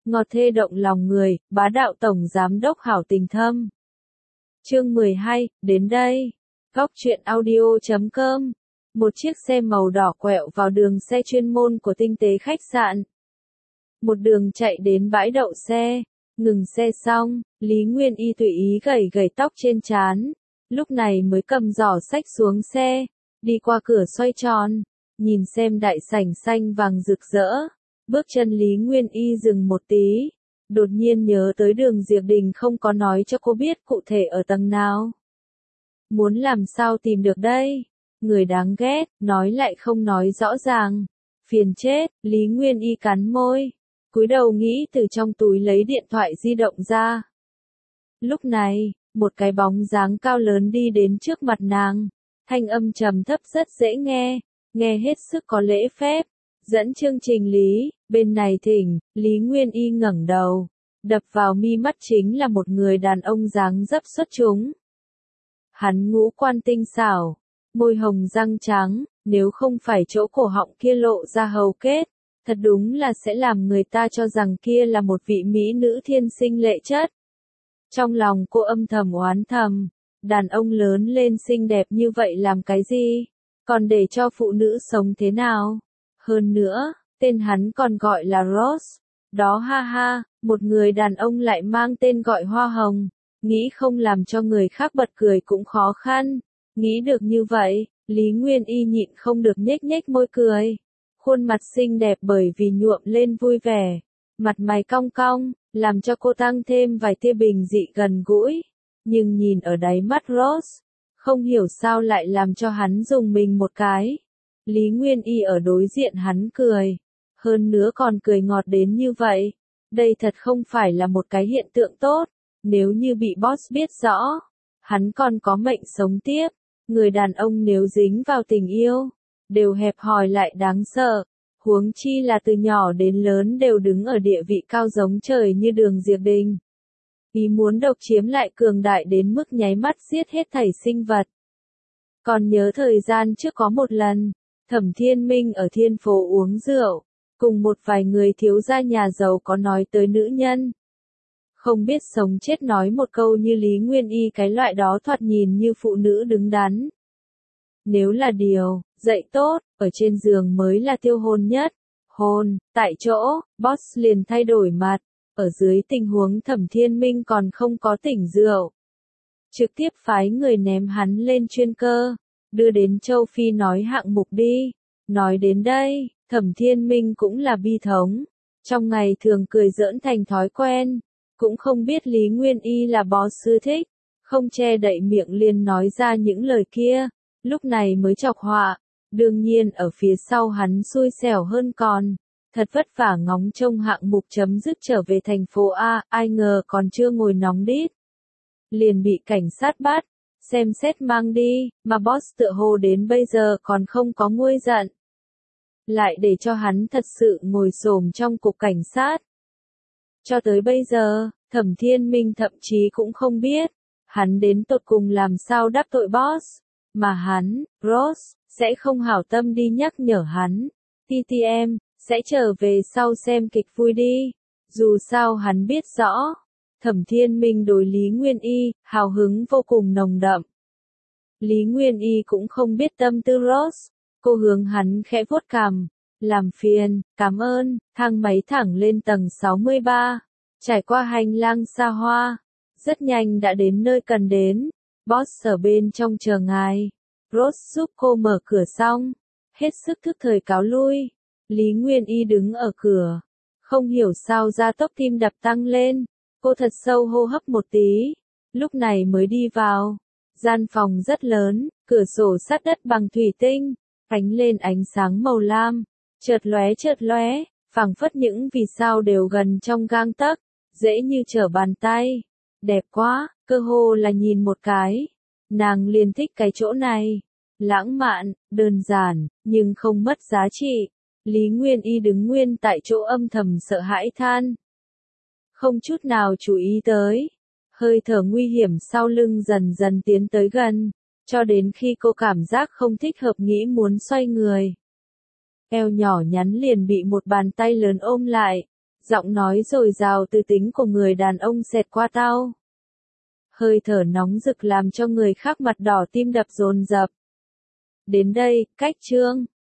ngọt thê động lòng người, bá đạo tổng giám đốc hảo tình thâm. Chương 12, đến đây. Góc truyện audio.com. Một chiếc xe màu đỏ quẹo vào đường xe chuyên môn của tinh tế khách sạn. Một đường chạy đến bãi đậu xe, ngừng xe xong, Lý Nguyên Y tùy ý gẩy gẩy tóc trên trán, lúc này mới cầm giỏ xách xuống xe, đi qua cửa xoay tròn, nhìn xem đại sảnh xanh vàng rực rỡ. Bước chân Lý Nguyên Y dừng một tí, đột nhiên nhớ tới Đường Diệp Đình không có nói cho cô biết cụ thể ở tầng nào. Muốn làm sao tìm được đây? Người đáng ghét, nói lại không nói rõ ràng. Phiền chết, Lý Nguyên Y cắn môi, cúi đầu nghĩ từ trong túi lấy điện thoại di động ra. Lúc này, một cái bóng dáng cao lớn đi đến trước mặt nàng, thanh âm trầm thấp rất dễ nghe, nghe hết sức có lễ phép. Dẫn chương trình Lý, bên này thỉnh. Lý Nguyên Y ngẩng đầu, đập vào mi mắt chính là một người đàn ông dáng dấp xuất chúng. Hắn ngũ quan tinh xảo, môi hồng răng trắng, nếu không phải chỗ cổ họng kia lộ ra hầu kết, thật đúng là sẽ làm người ta cho rằng kia là một vị mỹ nữ thiên sinh lệ chất. Trong lòng cô âm thầm oán thầm, đàn ông lớn lên xinh đẹp như vậy làm cái gì, còn để cho phụ nữ sống thế nào? Hơn nữa, tên hắn còn gọi là Rose. Đó ha ha, một người đàn ông lại mang tên gọi Hoa Hồng, nghĩ không làm cho người khác bật cười cũng khó khăn. Nghĩ được như vậy, Lý Nguyên Y nhịn không được nhếch nhếch môi cười. Khuôn mặt xinh đẹp bởi vì nhuộm lên vui vẻ, mặt mày cong cong, làm cho cô tăng thêm vài tia bình dị gần gũi. Nhưng nhìn ở đáy mắt Rose, không hiểu sao lại làm cho hắn dùng mình một cái. Lý Nguyên Y ở đối diện hắn cười, hơn nữa còn cười ngọt đến như vậy. Đây thật không phải là một cái hiện tượng tốt, nếu như bị boss biết rõ, hắn còn có mệnh sống tiếp. Người đàn ông nếu dính vào tình yêu, đều hẹp hòi lại đáng sợ, huống chi là từ nhỏ đến lớn đều đứng ở địa vị cao giống trời như Đường Diệp Đình. Ý muốn độc chiếm lại cường đại đến mức nháy mắt giết hết thảy sinh vật. Còn nhớ thời gian trước có một lần, Thẩm Thiên Minh ở Thiên Phố uống rượu, cùng một vài người thiếu gia nhà giàu có nói tới nữ nhân. Không biết sống chết nói một câu như Lý Nguyên Y cái loại đó thoạt nhìn như phụ nữ đứng đắn. Nếu là điều, dạy tốt, ở trên giường mới là tiêu hồn nhất. Hồn, tại chỗ, boss liền thay đổi mặt, ở dưới tình huống Thẩm Thiên Minh còn không có tỉnh rượu. Trực tiếp phái người ném hắn lên chuyên cơ, đưa đến châu Phi nói hạng mục đi. Nói đến đây, Thẩm Thiên Minh cũng là bi thống. Trong ngày thường cười giỡn thành thói quen, cũng không biết Lý Nguyên Y là boss sư thích, không che đậy miệng liền nói ra những lời kia, lúc này mới chọc họa. Đương nhiên ở phía sau hắn xui xẻo hơn còn, thật vất vả ngóng trông hạng mục chấm dứt trở về thành phố A, ai ngờ còn chưa ngồi nóng đít, liền bị cảnh sát bắt, xem xét mang đi, mà boss tựa hồ đến bây giờ còn không có nguôi giận. Lại để cho hắn thật sự ngồi xổm trong cục cảnh sát. Cho tới bây giờ, Thẩm Thiên Minh thậm chí cũng không biết, hắn đến tột cùng làm sao đắc tội boss, mà hắn, Rose, sẽ không hảo tâm đi nhắc nhở hắn. TTM, sẽ trở về sau xem kịch vui đi. Dù sao hắn biết rõ, Thẩm Thiên Minh đối Lý Nguyên Y, hào hứng vô cùng nồng đậm. Lý Nguyên Y cũng không biết tâm tư Rose, cô hướng hắn khẽ vuốt cằm, làm phiền, cảm ơn, thang máy thẳng lên tầng 63, trải qua hành lang xa hoa, rất nhanh đã đến nơi cần đến, boss ở bên trong chờ ngài. Rose giúp cô mở cửa xong, hết sức thức thời cáo lui. Lý Nguyên Y đứng ở cửa, không hiểu sao gia tốc tim đập tăng lên, cô thật sâu hô hấp một tí, lúc này mới đi vào. Gian phòng rất lớn, cửa sổ sắt đất bằng thủy tinh, ánh lên ánh sáng màu lam, chợt lóe, phảng phất những vì sao đều gần trong gang tấc, dễ như trở bàn tay. Đẹp quá, cơ hồ là nhìn một cái, nàng liền thích cái chỗ này. Lãng mạn, đơn giản, nhưng không mất giá trị. Lý Nguyên Y đứng nguyên tại chỗ âm thầm sợ hãi than. Không chút nào chú ý tới. Hơi thở nguy hiểm sau lưng dần dần tiến tới gần, cho đến khi cô cảm giác không thích hợp nghĩ muốn xoay người. Eo nhỏ nhắn liền bị một bàn tay lớn ôm lại, Giọng nói dồi dào từ tính của người đàn ông xẹt qua tao. Hơi thở nóng rực làm cho người khác mặt đỏ tim đập dồn dập. Đến đây, cách chương.